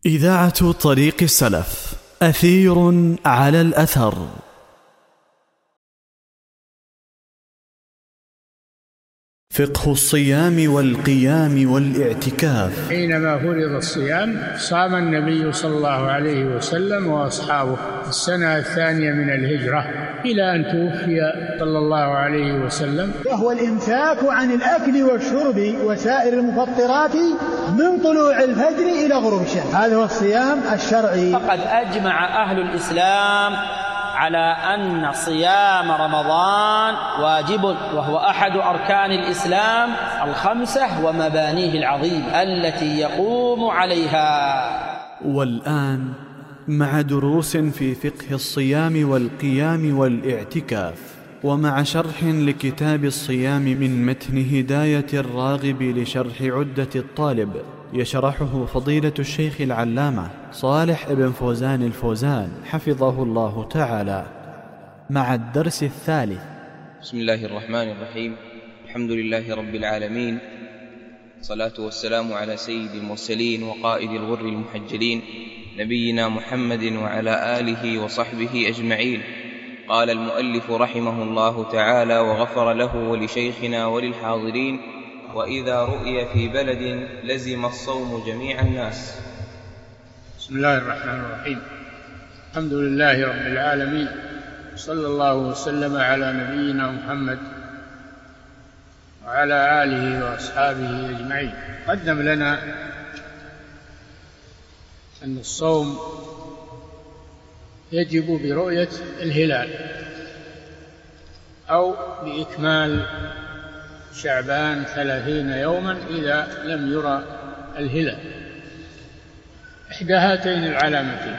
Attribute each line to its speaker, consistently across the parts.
Speaker 1: إذاعة طريق السلف، أثير على الأثر. فقه الصيام والقيام والاعتكاف.
Speaker 2: حينما فرض الصيام صام النبي صلى الله عليه وسلم وأصحابه السنة الثانية من الهجرة إلى أن توفي صلى الله عليه وسلم،
Speaker 3: وهو الإمساك عن الأكل والشرب وسائر المفطرات من طلوع الفجر إلى غروب الشمس. هذا هو الصيام الشرعي.
Speaker 4: فقد أجمع أهل الإسلام على أن صيام رمضان واجب، وهو أحد أركان الإسلام الخمسة ومبانيه العظيمة التي يقوم عليها.
Speaker 1: والآن مع دروس في فقه الصيام والقيام والاعتكاف، ومع شرح لكتاب الصيام من متن هداية الراغب لشرح عدة الطالب، يشرحه فضيلة الشيخ العلامة صالح بن فوزان الفوزان حفظه الله تعالى، مع الدرس الثالث.
Speaker 5: بسم الله الرحمن الرحيم. الحمد لله رب العالمين، الصلاة والسلام على سيد المرسلين وقائد الغر المحجلين نبينا محمد وعلى آله وصحبه أجمعين. قال المؤلف رحمه الله تعالى وغفر له ولشيخنا وللحاضرين: وإذا رؤي في بلد لزم الصوم جميع الناس.
Speaker 2: بسم الله الرحمن الرحيم. الحمد لله رب العالمين، صلى الله وسلم على نبينا محمد وعلى آله وأصحابه أجمعين. قدم لنا أن الصوم يجب برؤية الهلال أو بإكمال شعبان 30 يوما إذا لم يرى الهلال، إحدى هاتين العلامتين.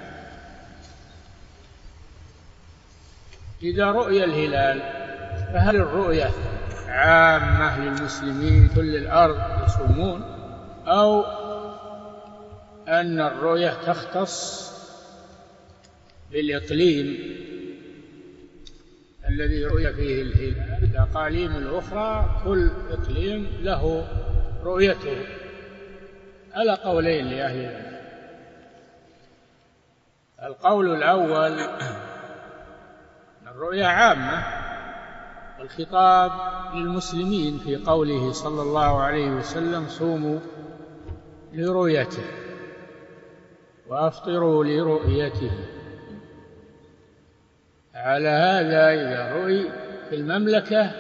Speaker 2: إذا رؤي الهلال فهل الرؤية عامة للمسلمين كل الأرض يصومون، أو أن الرؤية تختص بالإقليم الذي رؤي فيه الهلال؟ الأقاليم الأخرى كل إقليم له رؤيته. على قولين لأهل العلم. القول الأول أن الرؤيا عامة، والخطاب للمسلمين في قوله صلى الله عليه وسلم: صوموا لرؤيته وأفطروا لرؤيته. على هذا إذا رؤي في المملكة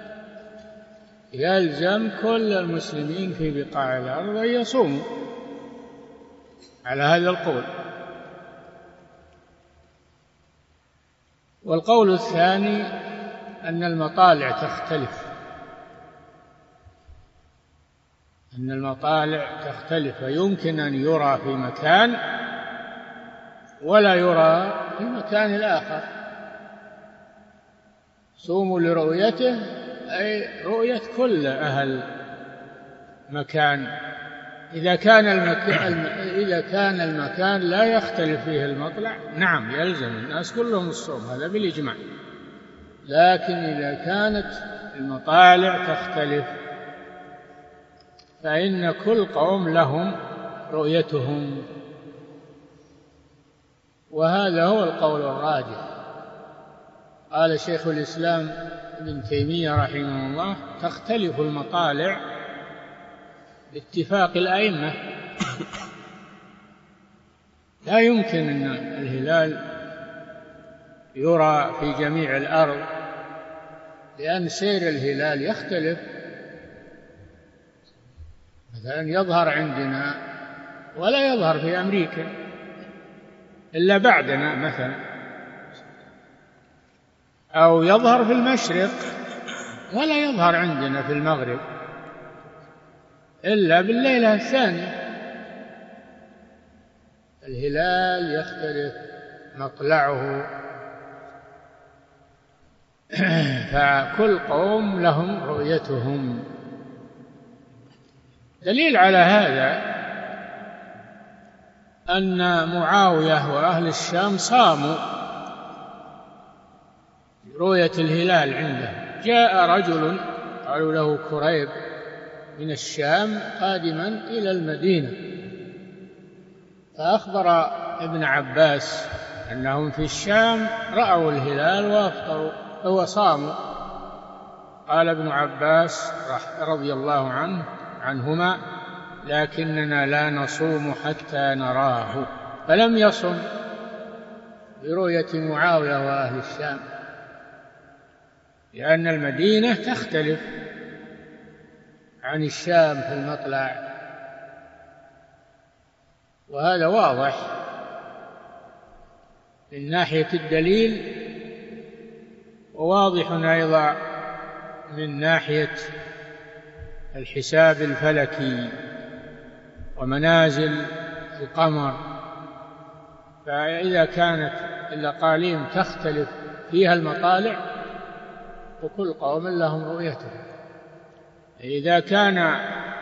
Speaker 2: يلزم كل المسلمين في بقاع الأرض أن يصوموا على هذا القول. والقول الثاني أن المطالع تختلف، فيمكن أن يرى في مكان ولا يرى في مكان الآخر. صوموا لرؤيته أي رؤية كل أهل مكان. إذا كان المكان لا يختلف فيه المطلع، نعم يلزم الناس كلهم الصوم، هذا بالإجماع. لكن إذا كانت المطالع تختلف فإن كل قوم لهم رؤيتهم، وهذا هو القول الراجح. قال شيخ الإسلام ابن تيمية رحمه الله: تختلف المطالع باتفاق الأئمة. لا يمكن أن الهلال يرى في جميع الأرض، لأن سير الهلال يختلف. مثلا يظهر عندنا ولا يظهر في أمريكا إلا بعدنا مثلا، أو يظهر في المشرق ولا يظهر عندنا في المغرب إلا بالليلة الثانية. الهلال يختلف مطلعه، فكل قوم لهم رؤيتهم. دليل على هذا أن معاوية وأهل الشام صاموا رؤية الهلال عنده. جاء رجل قالوا له كريب، من الشام قادما إلى المدينة، فأخبر ابن عباس أنهم في الشام رأوا الهلال وأفطروا وصاموا. قال ابن عباس رضي الله عنهما: لكننا لا نصوم حتى نراه. فلم يصم برؤية معاوية وأهل الشام، لأن المدينة تختلف عن الشام في المطلع، وهذا واضح من ناحية الدليل، وواضح أيضا من ناحية الحساب الفلكي ومنازل القمر. فإذا كانت الأقاليم تختلف فيها المطالع وكل قوم لهم رؤيته، إذا كان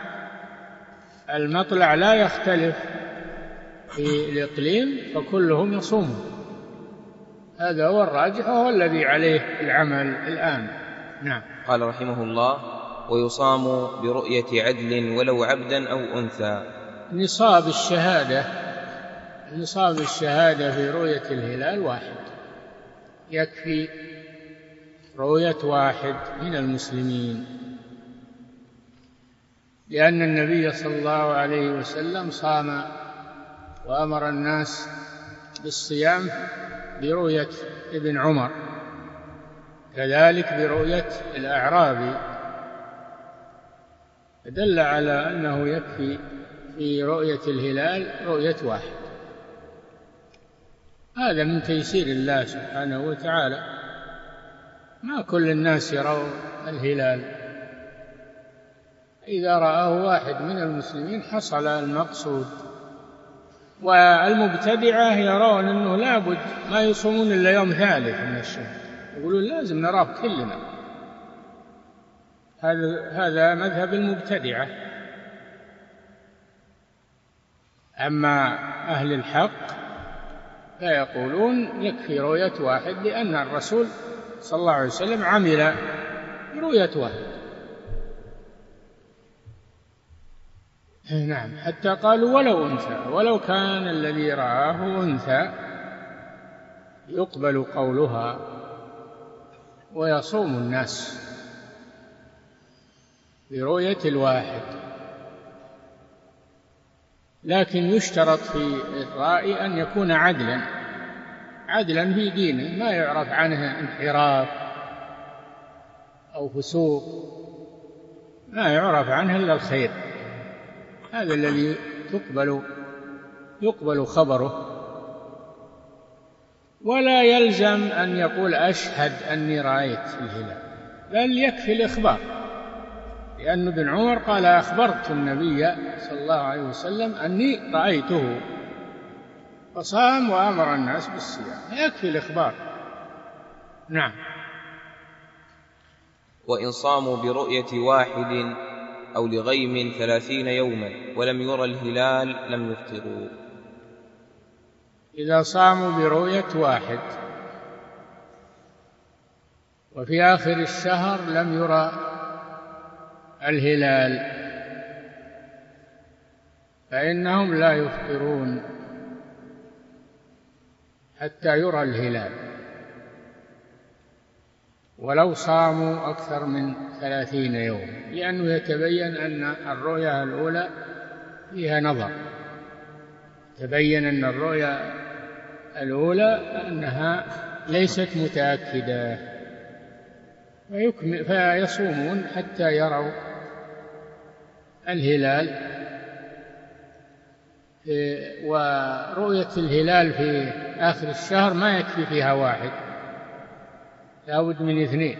Speaker 2: المطلع لا يختلف في الإقليم فكلهم يصومون. هذا هو الراجح وهو الذي عليه العمل الآن. نعم.
Speaker 5: قال رحمه الله: ويصام برؤية عدل ولو عبدا أو أنثى.
Speaker 2: نصاب الشهادة في رؤية الهلال واحد، يكفي رؤية واحد من المسلمين، لأن النبي صلى الله عليه وسلم صام وأمر الناس بالصيام برؤية ابن عمر، كذلك برؤية الأعرابي، دل على أنه يكفي في رؤية الهلال رؤية واحد. هذا من تيسير الله سبحانه وتعالى، ما كل الناس يرون الهلال، إذا رآه واحد من المسلمين حصل المقصود. والمبتدعة يرون أنه لابد ما يصومون إلا يوم ثالث من الشهر، يقولون لازم نراه كلنا. هذا مذهب المبتدعة. أما أهل الحق فيقولون يكفي رؤية واحد، لأن الرسول صلى الله عليه وسلم عمل برؤية واحد. نعم، حتى قالوا ولو أنثى، ولو كان الذي رآه أنثى يقبل قولها ويصوم الناس برؤية الواحد. لكن يشترط في الرائي أن يكون عدلا في دينه، ما يعرف عنه انحراف أو فسوق، ما يعرف عنه إلا الخير. هذا الذي يقبل خبره. ولا يلزم أن يقول أشهد أني رأيت الهلال، بل يكفي الإخبار، لأن ابن عمر قال: أخبرت النبي صلى الله عليه وسلم أني رأيته، فصام وأمر الناس بالصيام، يكفي الإخبار. نعم.
Speaker 5: وإن صاموا برؤية واحد أو لغيم 30 يوما ولم يرى الهلال لم يفطروا.
Speaker 2: إذا صاموا برؤية واحد وفي آخر الشهر لم يرى الهلال فإنهم لا يفطرون حتى يرى الهلال، ولو صاموا أكثر من 30 يوم، لأنه يتبين أن الرؤيا الأولى فيها نظر، تبين أن الرؤيا الأولى أنها ليست متأكدة، فيصومون حتى يروا الهلال. ورؤية الهلال في آخر الشهر ما يكفي فيها واحد، لابد من 2.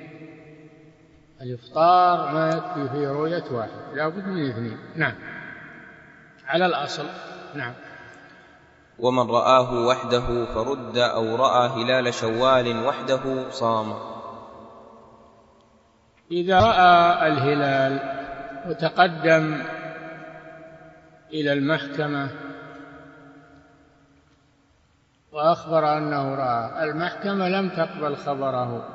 Speaker 2: الإفطار ما يكفي في رؤية واحد، لابد من 2. نعم، على الأصل. نعم.
Speaker 5: ومن رآه وحده فرد أو رأى هلال شوال وحده صام.
Speaker 2: إذا رأى الهلال وتقدم إلى المحكمة وأخبر أنه رأى، المحكمة لم تقبل خبره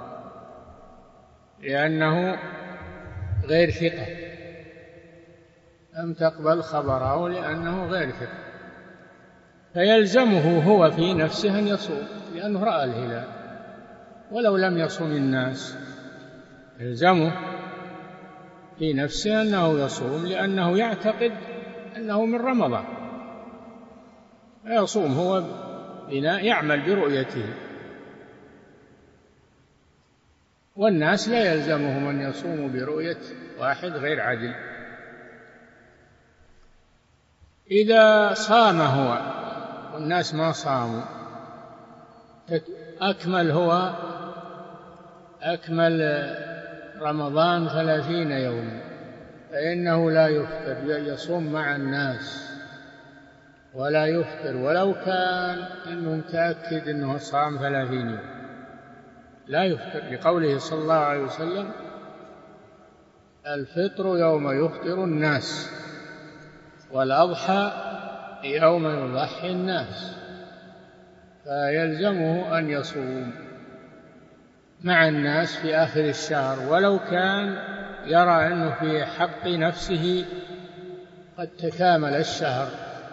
Speaker 2: لأنه غير ثقة، لم تقبل خبره لأنه غير ثقة، فيلزمه هو في نفسه أن يصوم لأنه رأى الهلال، ولو لم يصم الناس يلزمه في نفسه أنه يصوم لأنه يعتقد أنه من رمضان، فيصوم هو بناء يعمل برؤيته، والناس لا يلزمهم أن يصوموا برؤية واحد غير عدل. إذا صام هو والناس ما صاموا أكمل رمضان 30 يوما فإنه لا يفطر، يصوم مع الناس ولا يفطر ولو كان إنه متأكد أنه صام 30 يوم، لا يفطر لقوله صلى الله عليه وسلم: الفطر يوم يفطر الناس، والأضحى يوم يضحي الناس. فيلزمه أن يصوم مع الناس في آخر الشهر ولو كان يرى أنه في حق نفسه قد تكامل الشهر،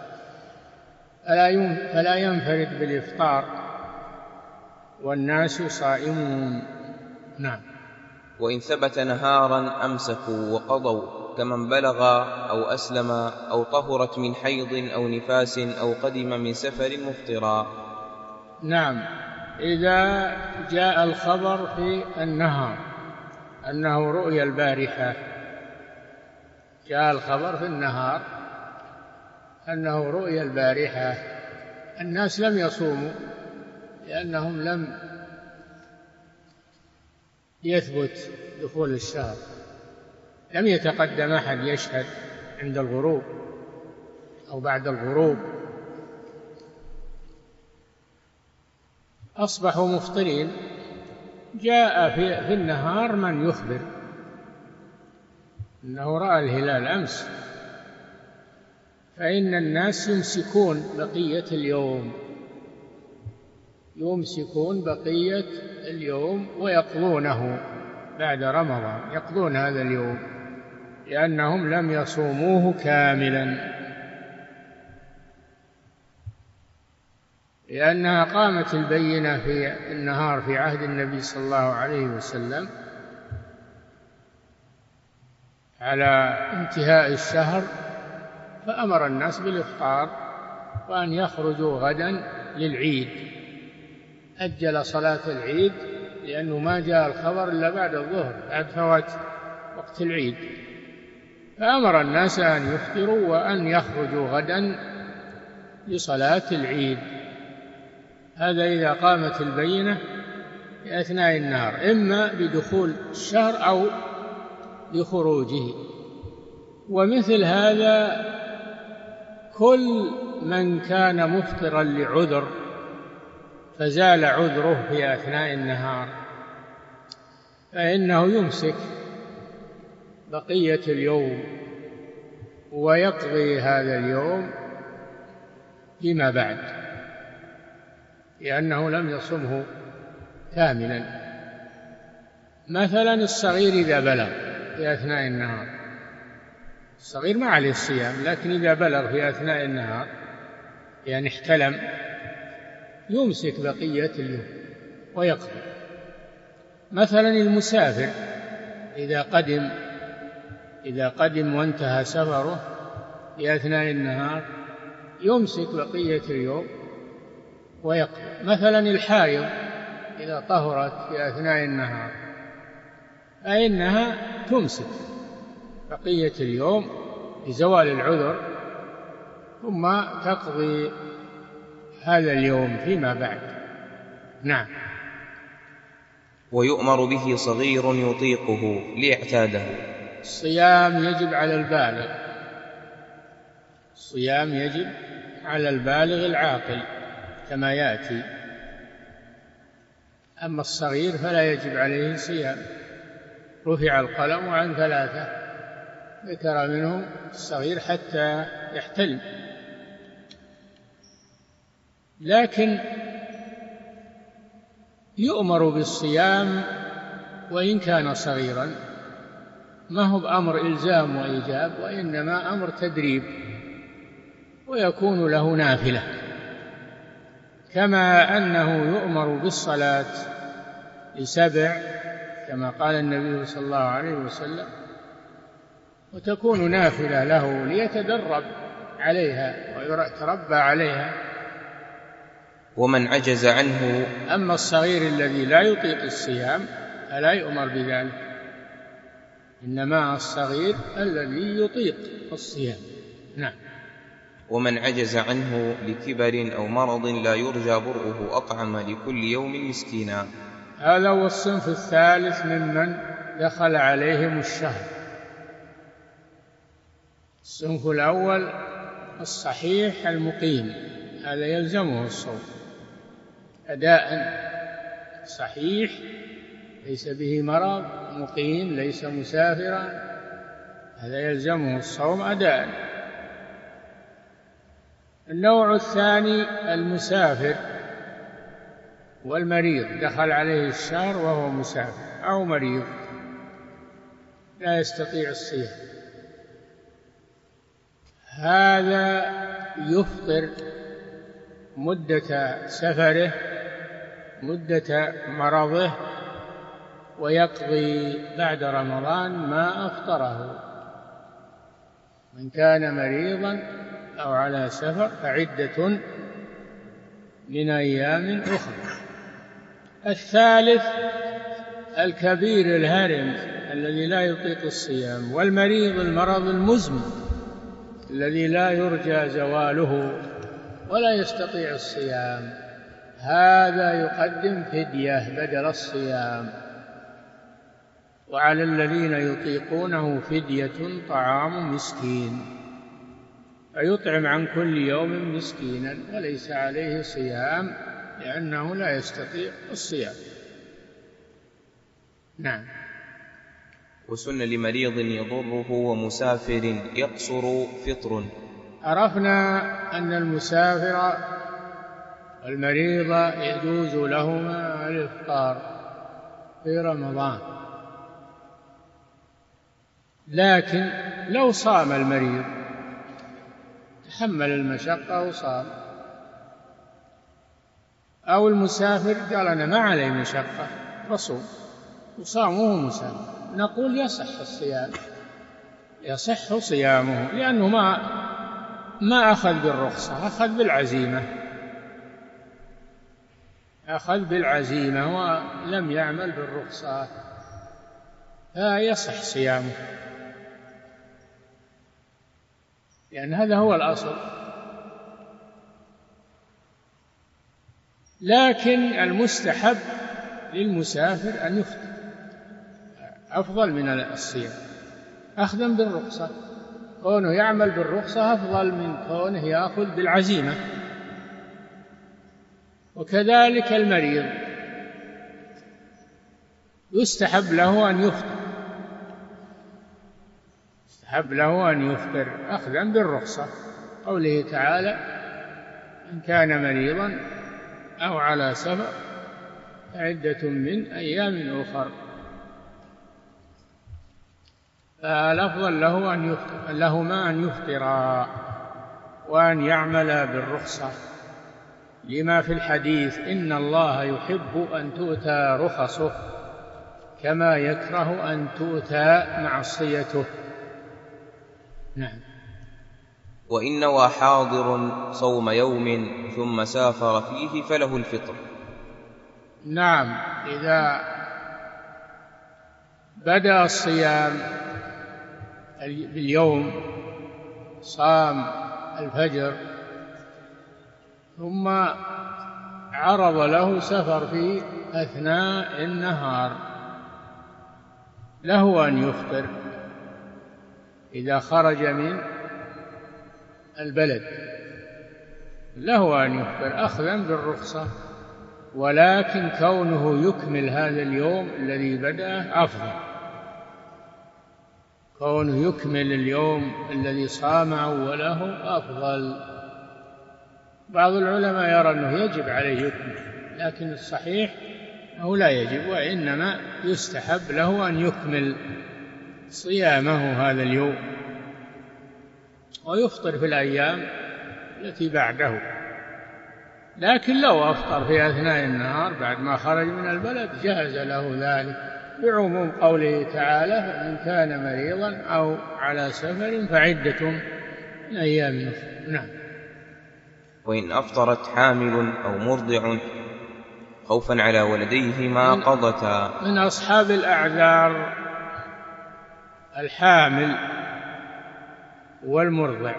Speaker 2: فلا ينفرد بالإفطار والناس صائمون. نعم.
Speaker 5: وإن ثبت نهارا أمسكوا وقضوا، كمن بلغ أو أسلم أو طهرت من حيض أو نفاس أو قدم من سفر مفطرا.
Speaker 2: نعم، إذا جاء الخبر في النهار أنه رؤيا البارحة، جاء الخبر في النهار أنه رؤيا البارحة، الناس لم يصوموا لأنهم لم يثبت دخول الشهر، لم يتقدم أحد يشهد عند الغروب أو بعد الغروب، أصبحوا مفطرين. جاء في النهار من يخبر أنه رأى الهلال أمس، فإن الناس يمسكون بقية اليوم ويقضونه بعد رمضان، يقضون هذا اليوم لأنهم لم يصوموه كاملا، لأنها قامت البينة في النهار في عهد النبي صلى الله عليه وسلم على انتهاء الشهر، فأمر الناس بالإفطار وأن يخرجوا غدا للعيد، أجل صلاة العيد لأنه ما جاء الخبر إلا بعد الظهر بعد فوات وقت العيد، فأمر الناس أن يفطروا وأن يخرجوا غدا لصلاة العيد. هذا إذا قامت البينة في أثناء النهار، إما بدخول الشهر أو بخروجه. ومثل هذا كل من كان مفطرا لعذر فزال عذره في أثناء النهار فإنه يمسك بقية اليوم ويقضي هذا اليوم فيما بعد، لأنه لم يصمه كاملا. مثلا الصغير إذا بلغ في أثناء النهار، الصغير ما عليه الصيام، لكن إذا بلغ في أثناء النهار يعني احتلم، يمسك بقية اليوم ويقضي. مثلا المسافر إذا قدم وانتهى سفره في أثناء النهار يمسك بقية اليوم ويقضي. مثلا الحائض إذا طهرت في أثناء النهار فإنها تمسك بقية اليوم لزوال العذر ثم تقضي هذا اليوم فيما بعد. نعم.
Speaker 5: ويؤمر به صغير يطيقه ليعتاده.
Speaker 2: الصيام يجب على البالغ، الصيام يجب على البالغ العاقل كما يأتي، أما الصغير فلا يجب عليه صيام. رفع القلم عن 3 ذكر منهم الصغير حتى يحتلم، لكن يؤمر بالصيام وإن كان صغيرا، ما هو بأمر إلزام وإيجاب، وإنما أمر تدريب، ويكون له نافلة كما أنه يؤمر بالصلاة ل7 كما قال النبي صلى الله عليه وسلم، وتكون نافلة له ليتدرب عليها ويتربى عليها.
Speaker 5: ومن عجز عنه،
Speaker 2: أما الصغير الذي لا يطيق الصيام فلا يؤمر بذلك، إنما الصغير الذي يطيق الصيام. نعم.
Speaker 5: ومن عجز عنه لكبر أو مرض لا يرجى برؤه أطعم لكل يوم مسكينا.
Speaker 2: هذا هو الصنف الثالث ممن دخل عليهم الشهر. الصنف الأول الصحيح المقيم، هذا يلزمه الصوم أداء، صحيح ليس به مرض، مقيم ليس مسافرا، هذا يلزمه الصوم أداء. النوع الثاني المسافر والمريض، دخل عليه الشهر وهو مسافر أو مريض لا يستطيع الصيام، هذا يفطر مدة سفره، مدة مرضه، ويقضي بعد رمضان ما أفطره. من كان مريضا أو على سفر فعدة من أيام أخرى. الثالث الكبير الهرم الذي لا يطيق الصيام، والمريض المرض المزمن الذي لا يرجى زواله ولا يستطيع الصيام، هذا يقدم فدية بدل الصيام. وعلى الذين يطيقونه فدية طعام مسكين، فيطعم عن كل يوم مسكينا وليس عليه صيام لأنه لا يستطيع الصيام. نعم.
Speaker 5: وسن لمريض يضره ومسافر يقصر فطر.
Speaker 2: عرفنا أن المسافر والمريض يجوز لهما الإفطار في رمضان، لكن لو صام المريض تحمل المشقة وصام، أو المسافر قال أنا ما علي مشقة رسول وصام وهو مسافر، نقول يصح الصيام، يصح صيامه، لأنه ما أخذ بالرخصة، أخذ بالعزيمة، أخذ بالعزيمة ولم يعمل بالرخصة، فيصح صيامه، لأن هذا هو الأصل. لكن المستحب للمسافر أن يفطر أفضل من الصيام أخذا بالرخصة، كونه يعمل بالرخصة أفضل من كونه يأخذ بالعزيمة. وكذلك المريض يستحب له أن يفطر، يستحب له أن يفطر أخذا بالرخصة، قوله تعالى إن كان مريضا أو على سفر فعدة من أيام أخر، فالأفضل لهما أن يفطرا وأن يعملا بالرخصة، لما في الحديث إن الله يحب أن تؤتى رخصه كما يكره أن تؤتى معصيته. نعم.
Speaker 5: وإن نوى حاضر صوم يوم ثم سافر فيه فله الفطر.
Speaker 2: نعم، إذا بدأ الصيام باليوم صام الفجر ثم عرض له سفر في أثناء النهار، له أن يفطر إذا خرج من البلد، له أن يفطر أخذا بالرخصة، ولكن كونه يكمل هذا اليوم الذي بدأ أفضل، كونه يكمل اليوم الذي صام أوله أفضل. بعض العلماء يرى أنه يجب عليه يكمل، لكن الصحيح أنه لا يجب، وإنما يستحب له أن يكمل صيامه هذا اليوم ويفطر في الأيام التي بعده. لكن لو أفطر في أثناء النهار بعد ما خرج من البلد جاز له ذلك بعموم قوله تعالى: فمن كان مريضا أو على سفر فعدة من أيام أخرى. نعم.
Speaker 5: وإن أفطرت حامل أو مرضع خوفا على ولديهما قضتا.
Speaker 2: من أصحاب الأعذار الحامل والمرضع.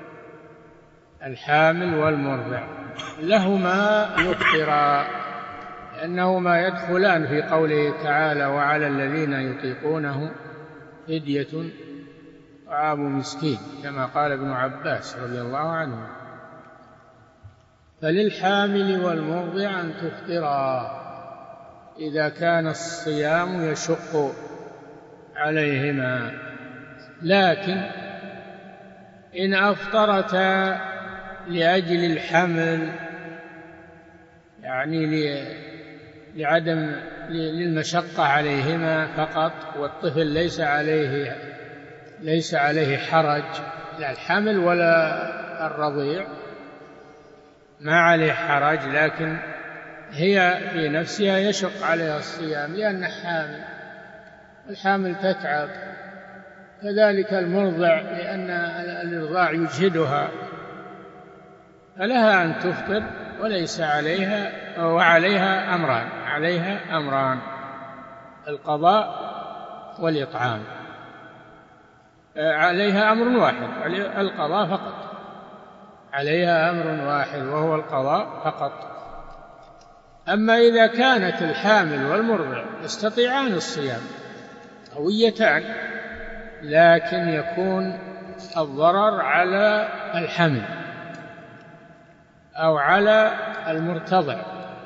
Speaker 2: الحامل والمرضع لهما يفطرا، لأنهما يدخلان في قوله تعالى: وعلى الذين يطيقونه فدية طعام مسكين، كما قال ابن عباس رضي الله عنه. فللحامل والمرضع أن تفطرا إذا كان الصيام يشق عليهما، لكن إن أفطرتا لأجل الحمل، يعني للمشقة عليهما فقط، والطفل ليس عليه حرج، لا الحمل ولا الرضيع ما عليه حرج، لكن هي في نفسها يشق عليها الصيام لأنها حامل، الحامل تتعب، كذلك المرضع لأن الإرضاع يجهدها، فلها أن تفطر وليس عليها، وعليها أمران، عليها أمران: القضاء والإطعام. عليها أمر واحد، القضاء فقط، عليها أمر واحد وهو القضاء فقط. أما إذا كانت الحامل والمرضع يستطيعان الصيام قويتان، لكن يكون الضرر على الحمل أو على المرتضع،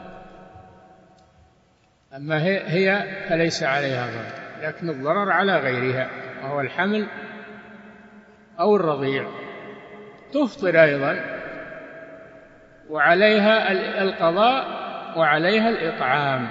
Speaker 2: أما هي فليس عليها ضرر، لكن الضرر على غيرها وهو الحمل أو الرضيع. تفطر أيضا وعليها القضاء وعليها الإطعام،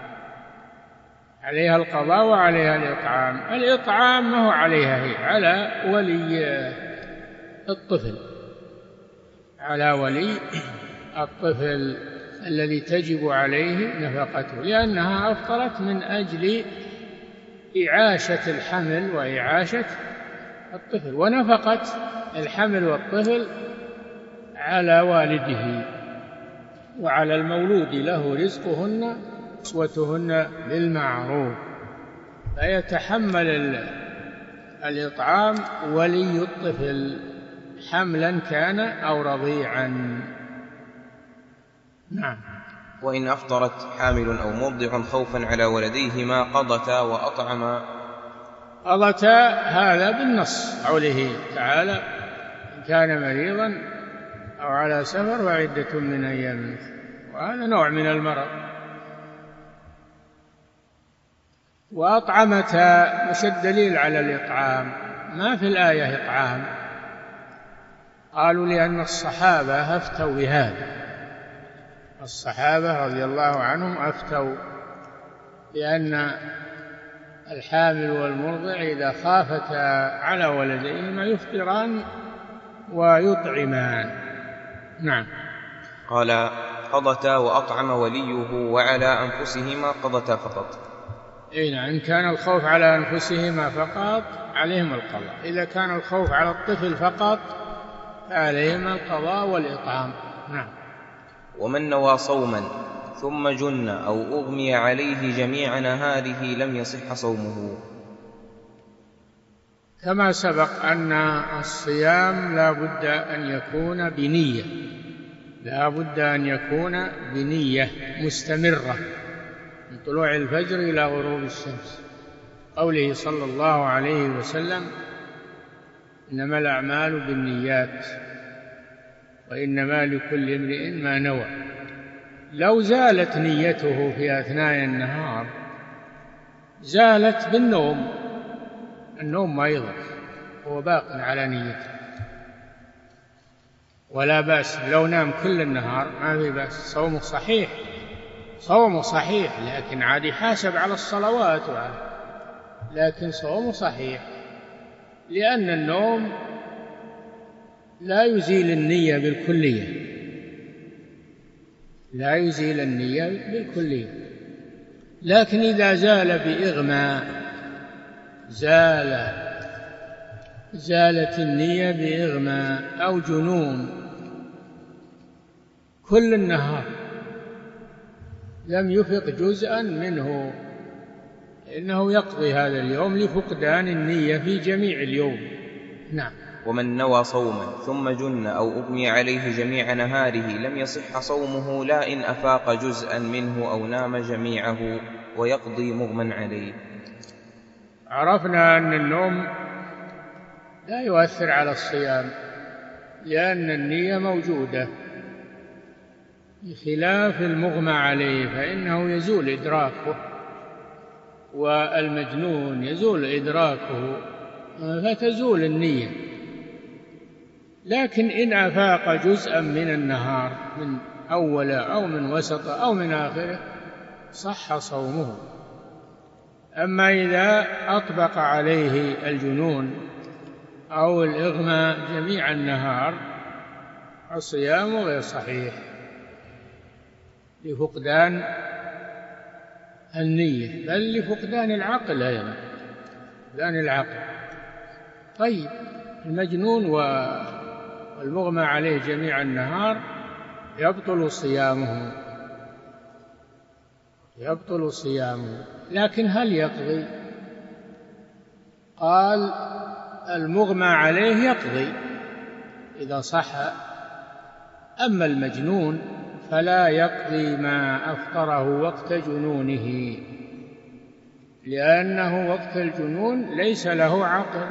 Speaker 2: عليها القضاء وعليها الإطعام. الإطعام ما هو عليها، هي على ولي الطفل، على ولي الطفل الذي تجب عليه نفقته، لأنها أفطرت من أجل إعاشة الحمل وإعاشة الطفل، ونفقة الحمل والطفل على والده، وعلى المولود له رزقهن كسوتهن بالمعروف، فيتحمل الإطعام ولي الطفل حملا كان أو رضيعا. نعم.
Speaker 5: وإن أفطرت حامل أو مرضع خوفا على ولديهما قضتا وأطعما.
Speaker 2: قضتا هذا بالنص، قوله تعالى: إن كان مريضا أو على سفر وعدة من أيام أخرى، وهذا نوع من المرض. وأطعمتا، مش الدليل على الإطعام؟ ما في الآية إطعام، قالوا لأن الصحابة أفتوا بهذا، الصحابة رضي الله عنهم أفتوا بأن الحامل والمرضع إذا خافتا على ولديهما يفطران ويطعمان. نعم.
Speaker 5: قال: قضتا وأطعم وليه وعلى أنفسهما قضتا فقط.
Speaker 2: نعم، إن كان الخوف على أنفسهما فقط عليهما القضاء، إذا كان الخوف على الطفل فقط فعليهما القضاء والإطعام. نعم.
Speaker 5: ومن نوى صوما ثم جن أو أغمي عليه جميع نهاره لم يصح صومه.
Speaker 2: كما سبق أن الصيام لا بد أن يكون بنية، لا بد أن يكون بنية مستمرة من طلوع الفجر إلى غروب الشمس، قوله صلى الله عليه وسلم: إنما الأعمال بالنيات وإنما لكل امرئ ما نوى. لو زالت نيته في أثناء النهار زالت بالنوم، النوم ما يضر، هو باق على نيته، ولا بأس لو نام كل النهار، ما في بأس، صومه صحيح، صومه صحيح، لكن عاد يحاسب على الصلوات لكن صومه صحيح، لأن النوم لا يزيل النية بالكلية، لا يزيل النية بالكلية. لكن إذا زال بإغماء، زالت النية بإغماء أو جنون كل النهار لم يفق جزءا منه، إنه يقضي هذا اليوم لفقدان النية في جميع اليوم. نعم.
Speaker 5: ومن نوى صوما ثم جن أو أغمي عليه جميع نهاره لم يصح صومه لا إن أفاق جزءا منه أو نام جميعه ويقضي مغمى عليه.
Speaker 2: عرفنا أن النوم لا يؤثر على الصيام لأن النية موجودة، بخلاف المغمى عليه فإنه يزول إدراكه، والمجنون يزول إدراكه فتزول النية. لكن إن أفاق جزءا من النهار من أوله أو من وسطه أو من آخره صح صومه. أما إذا أطبق عليه الجنون أو الإغماء جميع النهار الصيام غير صحيح لفقدان النية، بل لفقدان العقل أيضا، فقدان العقل. طيب المجنون والمغمى عليه جميع النهار يبطل صيامه، لكن هل يقضي؟ قال المغمى عليه يقضي إذا صح، أما المجنون فلا يقضي ما أفطره وقت جنونه، لأنه وقت الجنون ليس له عقل،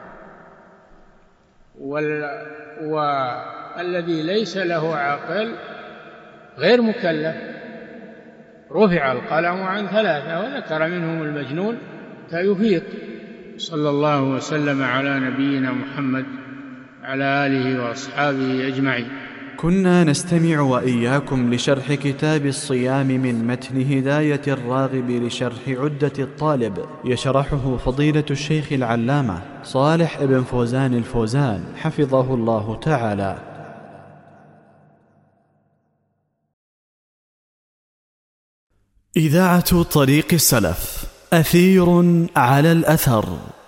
Speaker 2: والذي ليس له عقل غير مكلف. رفع القلم عن 3 وذكر منهم المجنون فيفيق. صلى الله وسلم على نبينا محمد على آله وأصحابه أجمعين.
Speaker 1: كنا نستمع وإياكم لشرح كتاب الصيام من متن هداية الراغب لشرح عدة الطالب، يشرحه فضيلة الشيخ العلامة صالح بن فوزان الفوزان حفظه الله تعالى. إذاعة طريق السلف، أثير على الأثر.